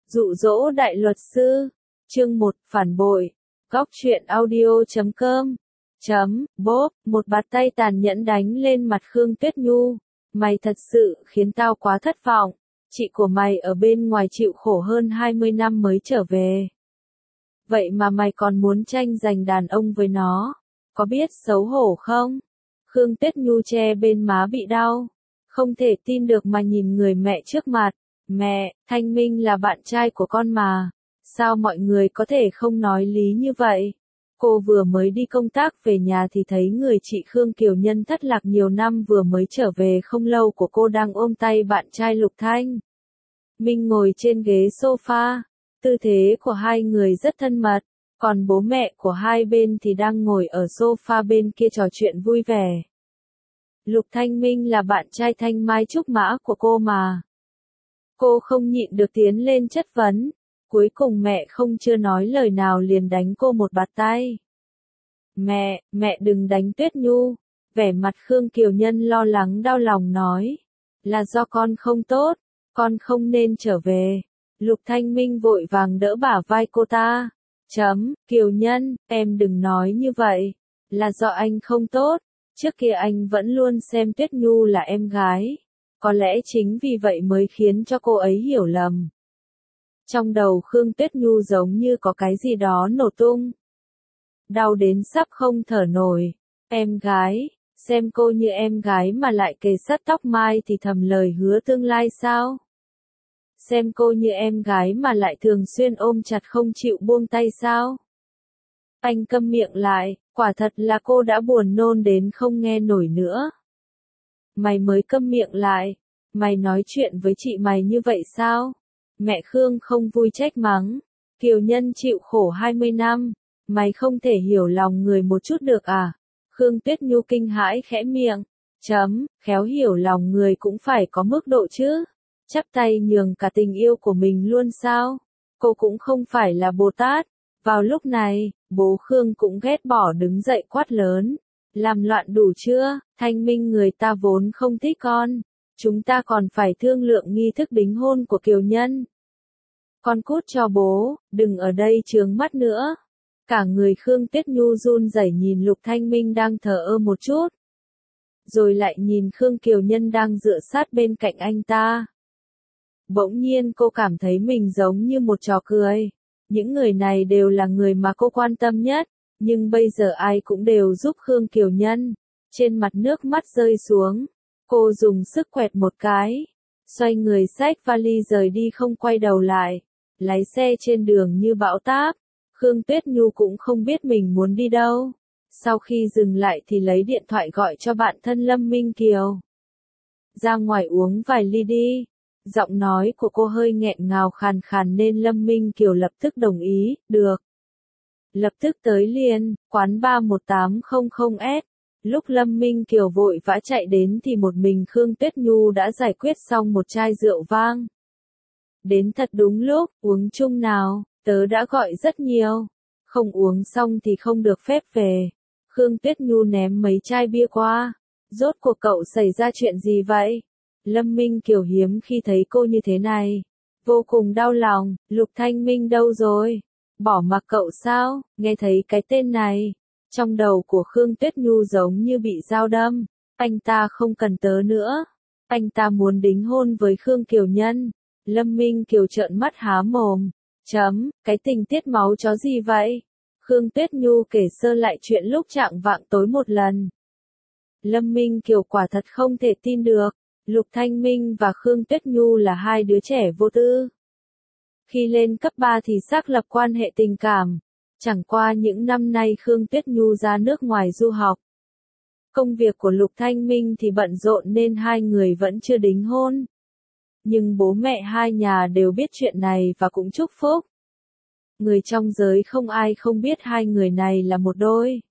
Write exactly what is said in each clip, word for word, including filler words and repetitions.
Dụ dỗ đại luật sư. Chương một, phản bội. Góc truyện audio chấm com. Chấm, bốp, một bạt tay tàn nhẫn đánh lên mặt Khương Tuyết Nhu. Mày thật sự khiến tao quá thất vọng. Chị của mày ở bên ngoài chịu khổ hơn hai mươi năm mới trở về. Vậy mà mày còn muốn tranh giành đàn ông với nó. Có biết xấu hổ không? Khương Tuyết Nhu che bên má bị đau. Không thể tin được mà nhìn người mẹ trước mặt. Mẹ, Thanh Minh là bạn trai của con mà. Sao mọi người có thể không nói lý như vậy? Cô vừa mới đi công tác về nhà thì thấy người chị Khương Kiều Nhân thất lạc nhiều năm vừa mới trở về không lâu của cô đang ôm tay bạn trai Lục Thanh Minh ngồi trên ghế sofa. Tư thế của hai người rất thân mật, còn bố mẹ của hai bên thì đang ngồi ở sofa bên kia trò chuyện vui vẻ. Lục Thanh Minh là bạn trai Thanh Mai Trúc Mã của cô mà. Cô không nhịn được tiến lên chất vấn. Cuối cùng mẹ không chưa nói lời nào liền đánh cô một bạt tay. Mẹ, mẹ đừng đánh Tuyết Nhu. Vẻ mặt Khương Kiều Nhân lo lắng đau lòng nói. Là do con không tốt, con không nên trở về. Lục Thanh Minh vội vàng đỡ bả vai cô ta. Chấm, Kiều Nhân, em đừng nói như vậy. Là do anh không tốt. Trước kia anh vẫn luôn xem Tuyết Nhu là em gái. Có lẽ chính vì vậy mới khiến cho cô ấy hiểu lầm. Trong đầu Khương Tuyết Nhu giống như có cái gì đó nổ tung. Đau đến sắp không thở nổi. Em gái, xem cô như em gái mà lại kề sát tóc mai thì thầm lời hứa tương lai sao? Xem cô như em gái mà lại thường xuyên ôm chặt không chịu buông tay sao? Anh câm miệng lại, quả thật là cô đã buồn nôn đến không nghe nổi nữa. Mày mới câm miệng lại, mày nói chuyện với chị mày như vậy sao? Mẹ Khương không vui trách mắng. Kiều Nhân chịu khổ hai mươi năm, mày không thể hiểu lòng người một chút được à? Khương Tuyết Nhu kinh hãi khẽ miệng. Chấm, khéo hiểu lòng người cũng phải có mức độ chứ. Chắp tay nhường cả tình yêu của mình luôn sao? Cô cũng không phải là Bồ Tát. Vào lúc này, bố Khương cũng ghét bỏ đứng dậy quát lớn. Làm loạn đủ chưa? Thanh Minh người ta vốn không thích con. Chúng ta còn phải thương lượng nghi thức đính hôn của Kiều Nhân. Con cút cho bố, đừng ở đây chướng mắt nữa. Cả người Khương Tuyết Nhu run rẩy nhìn Lục Thanh Minh đang thờ ơ một chút. Rồi lại nhìn Khương Kiều Nhân đang dựa sát bên cạnh anh ta. Bỗng nhiên cô cảm thấy mình giống như một trò cười. Những người này đều là người mà cô quan tâm nhất, nhưng bây giờ ai cũng đều giúp Khương Kiều Nhân. Trên mặt nước mắt rơi xuống. Cô dùng sức quẹt một cái, xoay người xách vali rời đi không quay đầu lại, lái xe trên đường như bão táp. Khương Tuyết Nhu cũng không biết mình muốn đi đâu. Sau khi dừng lại thì lấy điện thoại gọi cho bạn thân Lâm Minh Kiều. Ra ngoài uống vài ly đi. Giọng nói của cô hơi nghẹn ngào khàn khàn nên Lâm Minh Kiều lập tức đồng ý, được. Lập tức tới liền, quán ba một tám không không S. Lúc Lâm Minh Kiều vội vã chạy đến thì một mình Khương Tuyết Nhu đã giải quyết xong một chai rượu vang. Đến thật đúng lúc, uống chung nào, tớ đã gọi rất nhiều. Không uống xong thì không được phép về. Khương Tuyết Nhu ném mấy chai bia qua. Rốt cuộc cậu xảy ra chuyện gì vậy? Lâm Minh Kiều hiếm khi thấy cô như thế này. Vô cùng đau lòng, Lục Thanh Minh đâu rồi? Bỏ mặc cậu sao? Nghe thấy cái tên này. Trong đầu của Khương Tuyết Nhu giống như bị dao đâm. Anh ta không cần tớ nữa. Anh ta muốn đính hôn với Khương Kiều Nhân. Lâm Minh Kiều trợn mắt há mồm. Chấm, cái tình tiết máu chó gì vậy? Khương Tuyết Nhu kể sơ lại chuyện lúc trạng vạng tối một lần. Lâm Minh Kiều quả thật không thể tin được. Lục Thanh Minh và Khương Tuyết Nhu là hai đứa trẻ vô tư. Khi lên cấp ba thì xác lập quan hệ tình cảm. Chẳng qua những năm nay Khương Tuyết Nhu ra nước ngoài du học. Công việc của Lục Thanh Minh thì bận rộn nên hai người vẫn chưa đính hôn. Nhưng bố mẹ hai nhà đều biết chuyện này và cũng chúc phúc. Người trong giới không ai không biết hai người này là một đôi.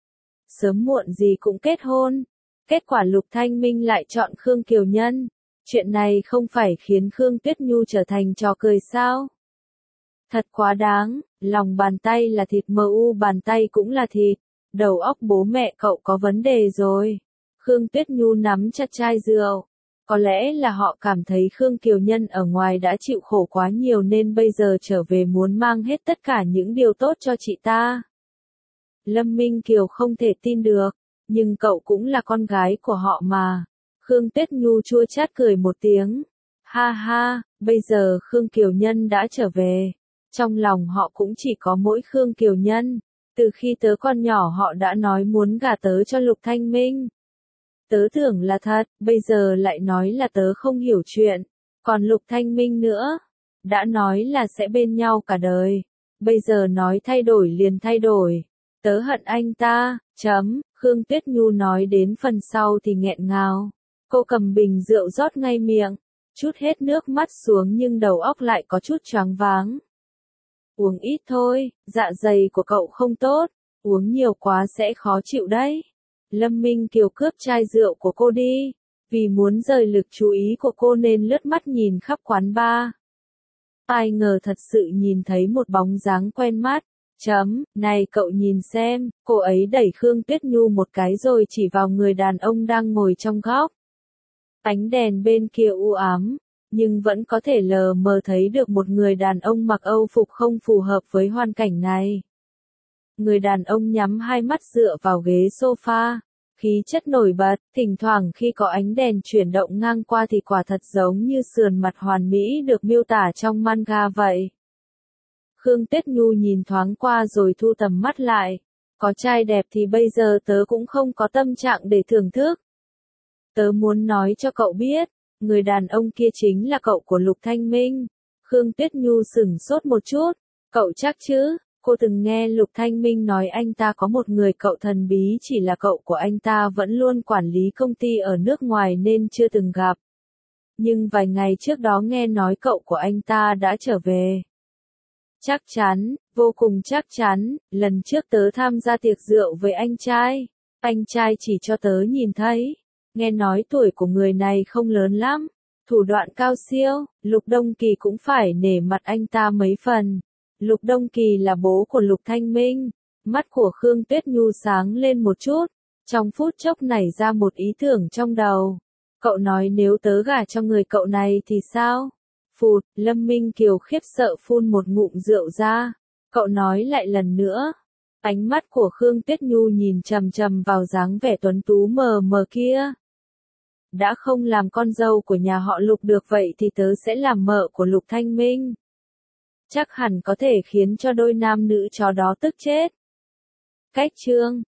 Sớm muộn gì cũng kết hôn. Kết quả Lục Thanh Minh lại chọn Khương Kiều Nhân. Chuyện này không phải khiến Khương Tuyết Nhu trở thành trò cười sao? Thật quá đáng, lòng bàn tay là thịt mờ u bàn tay cũng là thịt. Đầu óc bố mẹ cậu có vấn đề rồi. Khương Tuyết Nhu nắm chặt chai rượu. Có lẽ là họ cảm thấy Khương Kiều Nhân ở ngoài đã chịu khổ quá nhiều nên bây giờ trở về muốn mang hết tất cả những điều tốt cho chị ta. Lâm Minh Kiều không thể tin được, nhưng cậu cũng là con gái của họ mà. Khương Tuyết Nhu chua chát cười một tiếng. Ha ha, bây giờ Khương Kiều Nhân đã trở về. Trong lòng họ cũng chỉ có mỗi Khương Kiều Nhân. Từ khi tớ còn nhỏ họ đã nói muốn gả tớ cho Lục Thanh Minh. Tớ tưởng là thật, bây giờ lại nói là tớ không hiểu chuyện. Còn Lục Thanh Minh nữa, đã nói là sẽ bên nhau cả đời. Bây giờ nói thay đổi liền thay đổi. Tớ hận anh ta, chấm, Khương Tuyết Nhu nói đến phần sau thì nghẹn ngào. Cô cầm bình rượu rót ngay miệng, chút hết nước mắt xuống nhưng đầu óc lại có chút choáng váng. Uống ít thôi, dạ dày của cậu không tốt, uống nhiều quá sẽ khó chịu đấy. Lâm Minh Kiều cướp chai rượu của cô đi, vì muốn rời lực chú ý của cô nên lướt mắt nhìn khắp quán bar. Ai ngờ thật sự nhìn thấy một bóng dáng quen mắt. Chấm, này cậu nhìn xem, cô ấy đẩy Khương Tuyết Nhu một cái rồi chỉ vào người đàn ông đang ngồi trong góc. Ánh đèn bên kia u ám, nhưng vẫn có thể lờ mờ thấy được một người đàn ông mặc Âu phục không phù hợp với hoàn cảnh này. Người đàn ông nhắm hai mắt dựa vào ghế sofa, khí chất nổi bật, thỉnh thoảng khi có ánh đèn chuyển động ngang qua thì quả thật giống như sườn mặt hoàn mỹ được miêu tả trong manga vậy. Khương Tuyết Nhu nhìn thoáng qua rồi thu tầm mắt lại. Có trai đẹp thì bây giờ tớ cũng không có tâm trạng để thưởng thức. Tớ muốn nói cho cậu biết, người đàn ông kia chính là cậu của Lục Thanh Minh. Khương Tuyết Nhu sửng sốt một chút. Cậu chắc chứ? Cô từng nghe Lục Thanh Minh nói anh ta có một người cậu thần bí, chỉ là cậu của anh ta vẫn luôn quản lý công ty ở nước ngoài nên chưa từng gặp. Nhưng vài ngày trước đó nghe nói cậu của anh ta đã trở về. Chắc chắn, vô cùng chắc chắn, lần trước tớ tham gia tiệc rượu với anh trai. Anh trai chỉ cho tớ nhìn thấy. Nghe nói tuổi của người này không lớn lắm. Thủ đoạn cao siêu, Lục Đông Kỳ cũng phải nể mặt anh ta mấy phần. Lục Đông Kỳ là bố của Lục Thanh Minh. Mắt của Khương Tuyết Nhu sáng lên một chút. Trong phút chốc nảy ra một ý tưởng trong đầu. Cậu nói nếu tớ gả cho người cậu này thì sao? Phụt, Lâm Minh Kiều khiếp sợ phun một ngụm rượu ra. Cậu nói lại lần nữa. Ánh mắt của Khương Tuyết Nhu nhìn chằm chằm vào dáng vẻ tuấn tú mờ mờ kia. Đã không làm con dâu của nhà họ Lục được vậy thì tớ sẽ làm mợ của Lục Thanh Minh. Chắc hẳn có thể khiến cho đôi nam nữ chó đó tức chết. Cách chương